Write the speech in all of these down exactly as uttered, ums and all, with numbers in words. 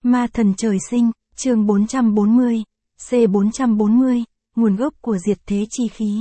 Ma thần trời sinh, chương bốn trăm bốn mươi, C bốn trăm bốn mươi, nguồn gốc của diệt thế chi khí.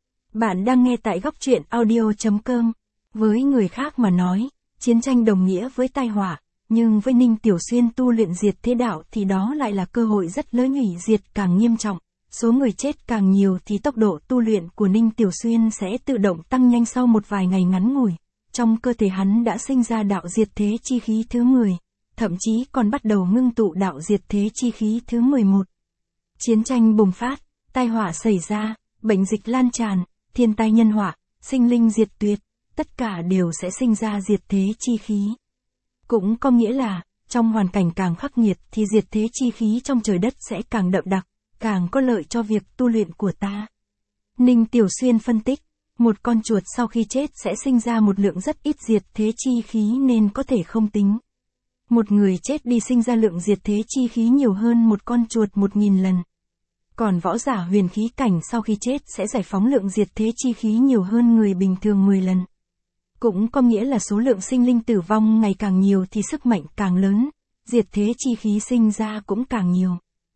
Bạn đang nghe tại góc truyện audio chấm com. Với người khác mà nói, chiến tranh đồng nghĩa với tai họa, nhưng với Ninh Tiểu Xuyên tu luyện diệt thế đạo thì đó lại là cơ hội rất lớn, hủy diệt càng nghiêm trọng. Số người chết càng nhiều thì tốc độ tu luyện của Ninh Tiểu Xuyên sẽ tự động tăng nhanh. Sau một vài ngày ngắn ngủi, trong cơ thể hắn đã sinh ra đạo diệt thế chi khí thứ mười, thậm chí còn bắt đầu ngưng tụ đạo diệt thế chi khí thứ mười một. Chiến tranh bùng phát, tai họa xảy ra, bệnh dịch lan tràn, thiên tai nhân họa, sinh linh diệt tuyệt, tất cả đều sẽ sinh ra diệt thế chi khí. Cũng có nghĩa là, trong hoàn cảnh càng khắc nghiệt thì diệt thế chi khí trong trời đất sẽ càng đậm đặc, càng có lợi cho việc tu luyện của ta. Ninh Tiểu Xuyên phân tích, một con chuột sau khi chết sẽ sinh ra một lượng rất ít diệt thế chi khí nên có thể không tính. Một người chết đi sinh ra lượng diệt thế chi khí nhiều hơn một con chuột một nghìn lần. Còn võ giả huyền khí cảnh sau khi chết sẽ giải phóng lượng diệt thế chi khí nhiều hơn người bình thường mười lần. Cũng có nghĩa là số lượng sinh linh tử vong ngày càng nhiều thì sức mạnh càng lớn, diệt thế chi khí sinh ra cũng càng nhiều.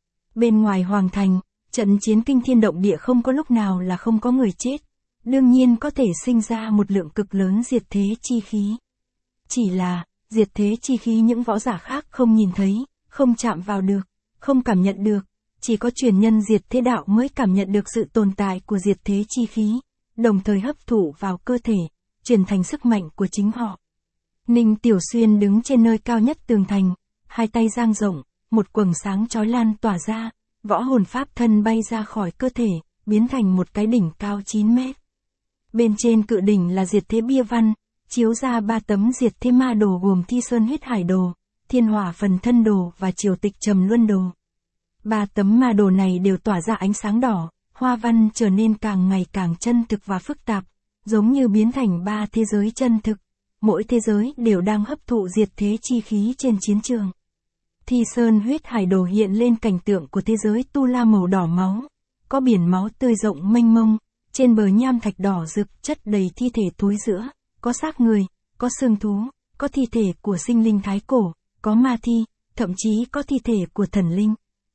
Bên ngoài hoàng thành, trận chiến kinh thiên động địa không có lúc nào là không có người chết, đương nhiên có thể sinh ra một lượng cực lớn diệt thế chi khí. Chỉ là, diệt thế chi khí những võ giả khác không nhìn thấy, không chạm vào được, không cảm nhận được, chỉ có truyền nhân diệt thế đạo mới cảm nhận được sự tồn tại của diệt thế chi khí, đồng thời hấp thụ vào cơ thể, truyền thành sức mạnh của chính họ. Ninh Tiểu Xuyên đứng trên nơi cao nhất tường thành, hai tay dang rộng, một quầng sáng chói lan tỏa ra, võ hồn pháp thân bay ra khỏi cơ thể, biến thành một cái đỉnh cao chín mét. Bên trên cự đỉnh là diệt thế bia văn, chiếu ra ba tấm diệt thế ma đồ gồm Thi Sơn Huyết Hải Đồ, Thiên Hỏa Phần Thân Đồ và Triều Tịch Trầm Luân Đồ. Ba tấm ma đồ này đều tỏa ra ánh sáng đỏ, hoa văn trở nên càng ngày càng chân thực và phức tạp, giống như biến thành ba thế giới chân thực, mỗi thế giới đều đang hấp thụ diệt thế chi khí trên chiến trường. Thi Sơn Huyết Hải Đồ hiện lên cảnh tượng của thế giới Tu La màu đỏ máu, có biển máu tươi rộng mênh mông, trên bờ nham thạch đỏ rực chất đầy thi thể thối rữa, có xác người, có xương thú, có thi thể của sinh linh thái cổ, có ma thi, thậm chí có thi thể của thần linh.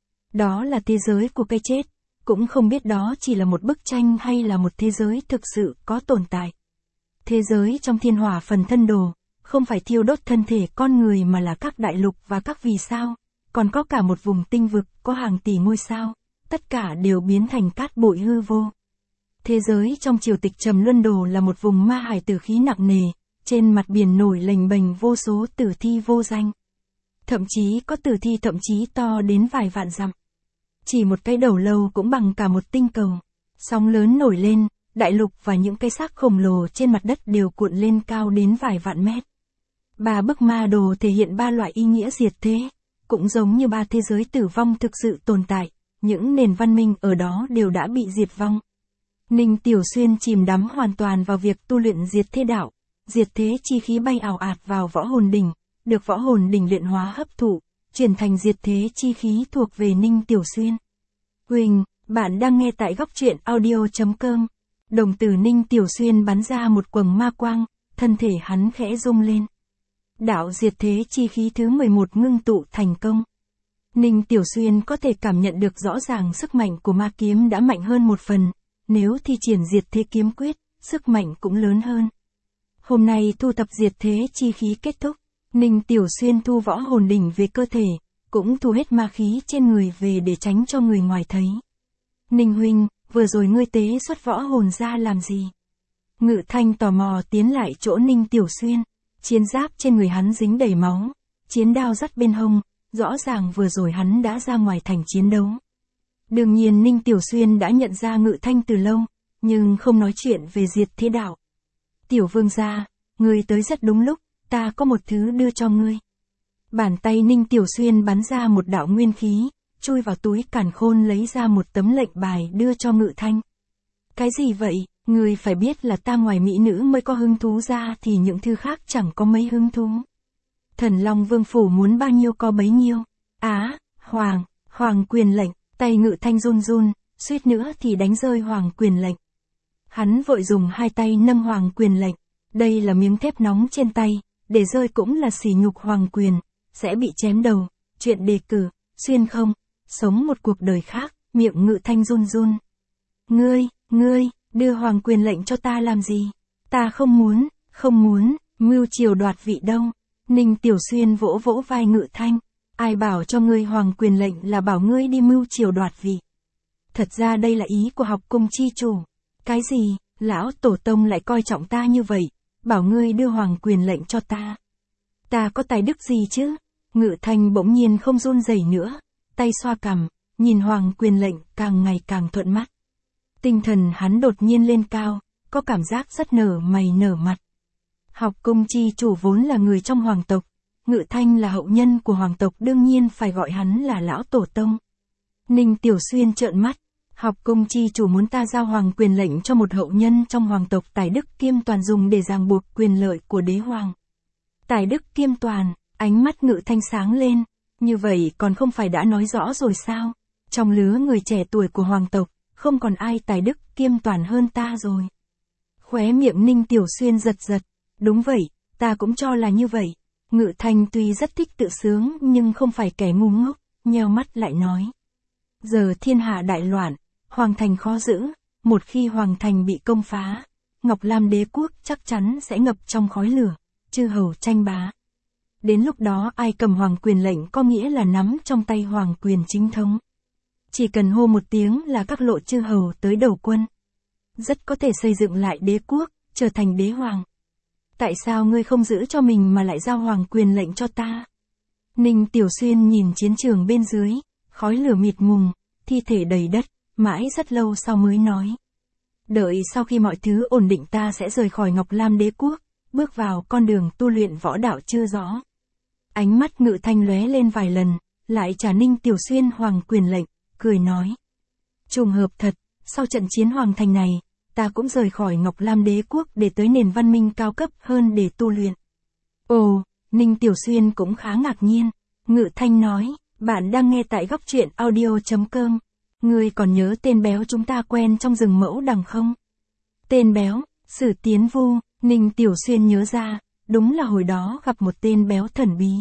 Đó là thế giới của cái chết, cũng không biết đó chỉ là một bức tranh hay là một thế giới thực sự có tồn tại. Thế giới trong Thiên Hỏa Phần Thân Đồ, không phải thiêu đốt thân thể con người mà là các đại lục và các vì sao, còn có cả một vùng tinh vực có hàng tỷ ngôi sao, tất cả đều biến thành cát bụi hư vô. Thế giới trong Triều Tịch Trầm Luân Đồ là một vùng ma hải tử khí nặng nề, trên mặt biển nổi lềnh bềnh vô số tử thi vô danh. Thậm chí có tử thi thậm chí to đến vài vạn dặm. Chỉ một cái đầu lâu cũng bằng cả một tinh cầu. Sóng lớn nổi lên, đại lục và những cái xác khổng lồ trên mặt đất đều cuộn lên cao đến vài vạn mét. Ba bức ma đồ thể hiện ba loại ý nghĩa diệt thế, cũng giống như ba thế giới tử vong thực sự tồn tại, những nền văn minh ở đó đều đã bị diệt vong. Ninh Tiểu Xuyên chìm đắm hoàn toàn vào việc tu luyện diệt thế đạo, diệt thế chi khí bay ảo ạt vào võ hồn đỉnh, được võ hồn đỉnh luyện hóa hấp thụ, chuyển thành diệt thế chi khí thuộc về Ninh Tiểu Xuyên. Huỳnh, bạn đang nghe tại góc truyện audio chấm com. Đồng tử Ninh Tiểu Xuyên bắn ra một quầng ma quang, thân thể hắn khẽ rung lên. Đạo diệt thế chi khí thứ mười một ngưng tụ thành công. Ninh Tiểu Xuyên có thể cảm nhận được rõ ràng sức mạnh của ma kiếm đã mạnh hơn một phần, nếu thi triển diệt thế kiếm quyết, sức mạnh cũng lớn hơn. Hôm nay thu thập diệt thế chi khí kết thúc, Ninh Tiểu Xuyên thu võ hồn đỉnh về cơ thể, cũng thu hết ma khí trên người về để tránh cho người ngoài thấy. Ninh huynh, vừa rồi ngươi tế xuất võ hồn ra làm gì? Ngự Thanh tò mò tiến lại chỗ Ninh Tiểu Xuyên, chiến giáp trên người hắn dính đầy máu, chiến đao dắt bên hông, rõ ràng vừa rồi hắn đã ra ngoài thành chiến đấu. Đương nhiên Ninh Tiểu Xuyên đã nhận ra Ngự Thanh từ lâu, nhưng không nói chuyện về diệt thế đạo. Tiểu vương gia, ngươi tới rất đúng lúc, ta có một thứ đưa cho ngươi. Bàn tay Ninh Tiểu Xuyên bắn ra một đạo nguyên khí, chui vào túi càn khôn lấy ra một tấm lệnh bài đưa cho Ngự Thanh. Cái gì vậy, ngươi phải biết là ta ngoài mỹ nữ mới có hứng thú ra thì những thứ khác chẳng có mấy hứng thú. Thần Long Vương Phủ muốn bao nhiêu có bấy nhiêu. Á, Hoàng, Hoàng quyền lệnh, tay Ngự Thanh run run, suýt nữa thì đánh rơi Hoàng quyền lệnh. Hắn vội dùng hai tay nâng Hoàng quyền lệnh, đây là miếng thép nóng trên tay, để rơi cũng là sỉ nhục Hoàng quyền, sẽ bị chém đầu, chuyện đề cử, xuyên không, sống một cuộc đời khác, miệng Ngự Thanh run run. Ngươi, ngươi, đưa hoàng quyền lệnh cho ta làm gì? Ta không muốn, không muốn, mưu triều đoạt vị đâu. Ninh Tiểu Xuyên vỗ vỗ vai Ngự Thanh. Ai bảo cho ngươi hoàng quyền lệnh là bảo ngươi đi mưu triều đoạt vị. Thật ra đây là ý của học cung chi chủ. Cái gì, lão tổ tông lại coi trọng ta như vậy, bảo ngươi đưa hoàng quyền lệnh cho ta. Ta có tài đức gì chứ? Ngự Thanh bỗng nhiên không run rẩy nữa, tay xoa cằm, nhìn hoàng quyền lệnh càng ngày càng thuận mắt. Tinh thần hắn đột nhiên lên cao, có cảm giác rất nở mày nở mặt. Học cung chi chủ vốn là người trong hoàng tộc, Ngự Thanh là hậu nhân của hoàng tộc, đương nhiên phải gọi hắn là lão tổ tông. Ninh Tiểu Xuyên trợn mắt, học cung chi chủ muốn ta giao hoàng quyền lệnh cho một hậu nhân trong hoàng tộc tài đức kiêm toàn dùng để ràng buộc quyền lợi của đế hoàng. Tài đức kiêm toàn, ánh mắt Ngự Thanh sáng lên, như vậy còn không phải đã nói rõ rồi sao? Trong lứa người trẻ tuổi của hoàng tộc, không còn ai tài đức kiêm toàn hơn ta rồi. Khóe miệng Ninh Tiểu Xuyên giật giật, đúng vậy, ta cũng cho là như vậy. Ngự Thanh tuy rất thích tự sướng nhưng không phải kẻ ngu ngốc, nheo mắt lại nói. Giờ thiên hạ đại loạn, hoàng thành khó giữ, một khi hoàng thành bị công phá, Ngọc Lam đế quốc chắc chắn sẽ ngập trong khói lửa, chư hầu tranh bá. Đến lúc đó ai cầm hoàng quyền lệnh có nghĩa là nắm trong tay hoàng quyền chính thống. Chỉ cần hô một tiếng là các lộ chư hầu tới đầu quân. Rất có thể xây dựng lại đế quốc, trở thành đế hoàng. Tại sao ngươi không giữ cho mình mà lại giao hoàng quyền lệnh cho ta? Ninh Tiểu Xuyên nhìn chiến trường bên dưới, khói lửa mịt mùng, thi thể đầy đất, mãi rất lâu sau mới nói. Đợi sau khi mọi thứ ổn định ta sẽ rời khỏi Ngọc Lam đế quốc, bước vào con đường tu luyện võ đạo chưa rõ. Ánh mắt Ngự Thanh lóe lên vài lần, lại trả Ninh Tiểu Xuyên hoàng quyền lệnh, cười nói. Trùng hợp thật, sau trận chiến hoàng thành này, ta cũng rời khỏi Ngọc Lam đế quốc để tới nền văn minh cao cấp hơn để tu luyện. Ồ, Ninh Tiểu Xuyên cũng khá ngạc nhiên. Ngự Thanh nói, bạn đang nghe tại góc truyện audio chấm com. Ngươi còn nhớ tên béo chúng ta quen trong rừng mẫu đằng không? Tên béo, Sử Tiến Vu. Ninh Tiểu Xuyên nhớ ra, đúng là hồi đó gặp một tên béo thần bí.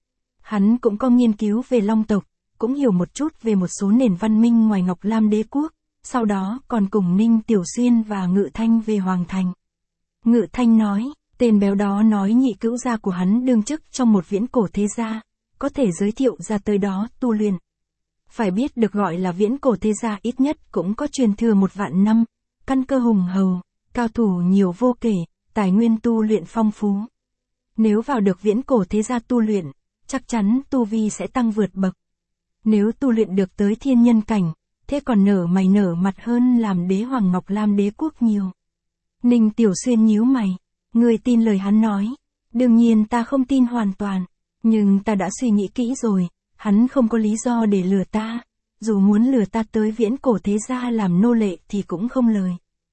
Hắn cũng có nghiên cứu về long tộc, cũng hiểu một chút về một số nền văn minh ngoài Ngọc Lam đế quốc, sau đó còn cùng Ninh Tiểu Xuyên và Ngự Thanh về Hoàng Thành. Ngự Thanh nói, tên béo đó nói nhị cữu gia của hắn đương chức trong một viễn cổ thế gia, có thể giới thiệu ra tới đó tu luyện. Phải biết được gọi là viễn cổ thế gia ít nhất cũng có truyền thừa một vạn năm, căn cơ hùng hầu, cao thủ nhiều vô kể, tài nguyên tu luyện phong phú. Nếu vào được viễn cổ thế gia tu luyện, chắc chắn tu vi sẽ tăng vượt bậc. Nếu tu luyện được tới thiên nhân cảnh, thế còn nở mày nở mặt hơn làm đế hoàng Ngọc Lam đế quốc nhiều. Ninh Tiểu Xuyên nhíu mày, người tin lời hắn nói. Đương nhiên ta không tin hoàn toàn, nhưng ta đã suy nghĩ kỹ rồi, hắn không có lý do để lừa ta. Dù muốn lừa ta tới viễn cổ thế gia làm nô lệ thì cũng không lời.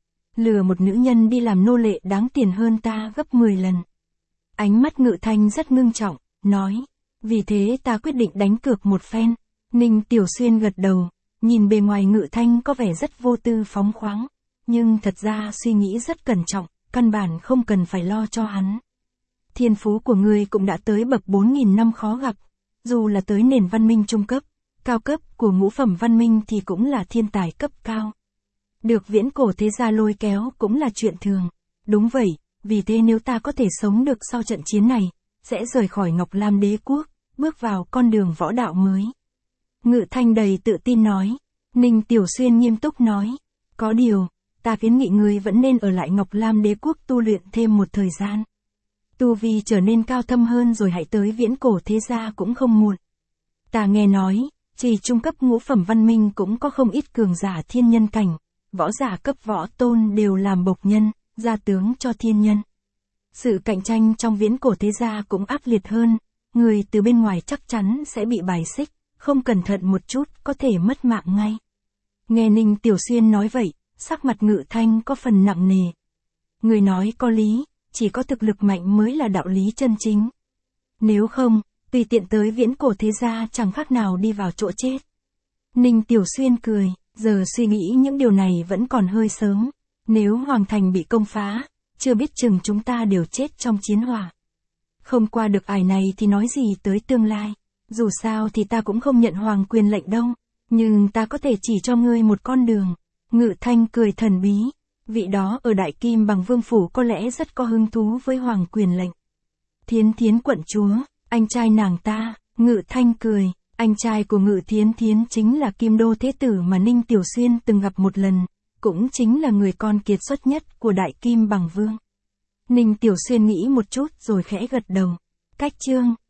Lừa một nữ nhân đi làm nô lệ đáng tiền hơn ta gấp mười lần. Ánh mắt Ngự Thanh rất ngưng trọng, nói, vì thế ta quyết định đánh cược một phen. Ninh Tiểu Xuyên gật đầu, nhìn bề ngoài Ngự Thanh có vẻ rất vô tư phóng khoáng, nhưng thật ra suy nghĩ rất cẩn trọng, căn bản không cần phải lo cho hắn. Thiên phú của ngươi cũng đã tới bậc bốn nghìn năm khó gặp, dù là tới nền văn minh trung cấp, cao cấp của ngũ phẩm văn minh thì cũng là thiên tài cấp cao. Được viễn cổ thế gia lôi kéo cũng là chuyện thường. Đúng vậy, vì thế nếu ta có thể sống được sau trận chiến này, sẽ rời khỏi Ngọc Lam đế quốc, bước vào con đường võ đạo mới. Ngự Thanh đầy tự tin nói. Ninh Tiểu Xuyên nghiêm túc nói. Có điều, ta kiến nghị ngươi vẫn nên ở lại Ngọc Lam đế quốc tu luyện thêm một thời gian. Tu vi trở nên cao thâm hơn rồi hãy tới viễn cổ thế gia cũng không muộn. Ta nghe nói, chỉ trung cấp ngũ phẩm văn minh cũng có không ít cường giả thiên nhân cảnh, võ giả cấp võ tôn đều làm bộc nhân, gia tướng cho thiên nhân. Sự cạnh tranh trong viễn cổ thế gia cũng ác liệt hơn, người từ bên ngoài chắc chắn sẽ bị bài xích, không cẩn thận một chút có thể mất mạng ngay. Nghe Ninh Tiểu Xuyên nói vậy, sắc mặt Ngự Thanh có phần nặng nề. Người nói có lý, chỉ có thực lực mạnh mới là đạo lý chân chính. Nếu không, tùy tiện tới viễn cổ thế gia chẳng khác nào đi vào chỗ chết. Ninh Tiểu Xuyên cười, giờ suy nghĩ những điều này vẫn còn hơi sớm. Nếu Hoàng Thành bị công phá, chưa biết chừng chúng ta đều chết trong chiến hỏa. Không qua được ải này thì nói gì tới tương lai. Dù sao thì ta cũng không nhận hoàng quyền lệnh đâu, nhưng ta có thể chỉ cho ngươi một con đường. Ngự Thanh cười thần bí, vị đó ở Đại Kim Bằng Vương Phủ có lẽ rất có hứng thú với hoàng quyền lệnh. Thiến Thiến quận chúa, anh trai nàng ta, Ngự Thanh cười, anh trai của Ngự Thiến Thiến chính là Kim Đô Thế Tử mà Ninh Tiểu Xuyên từng gặp một lần, cũng chính là người con kiệt xuất nhất của Đại Kim Bằng Vương. Ninh Tiểu Xuyên nghĩ một chút rồi khẽ gật đầu. Cách chương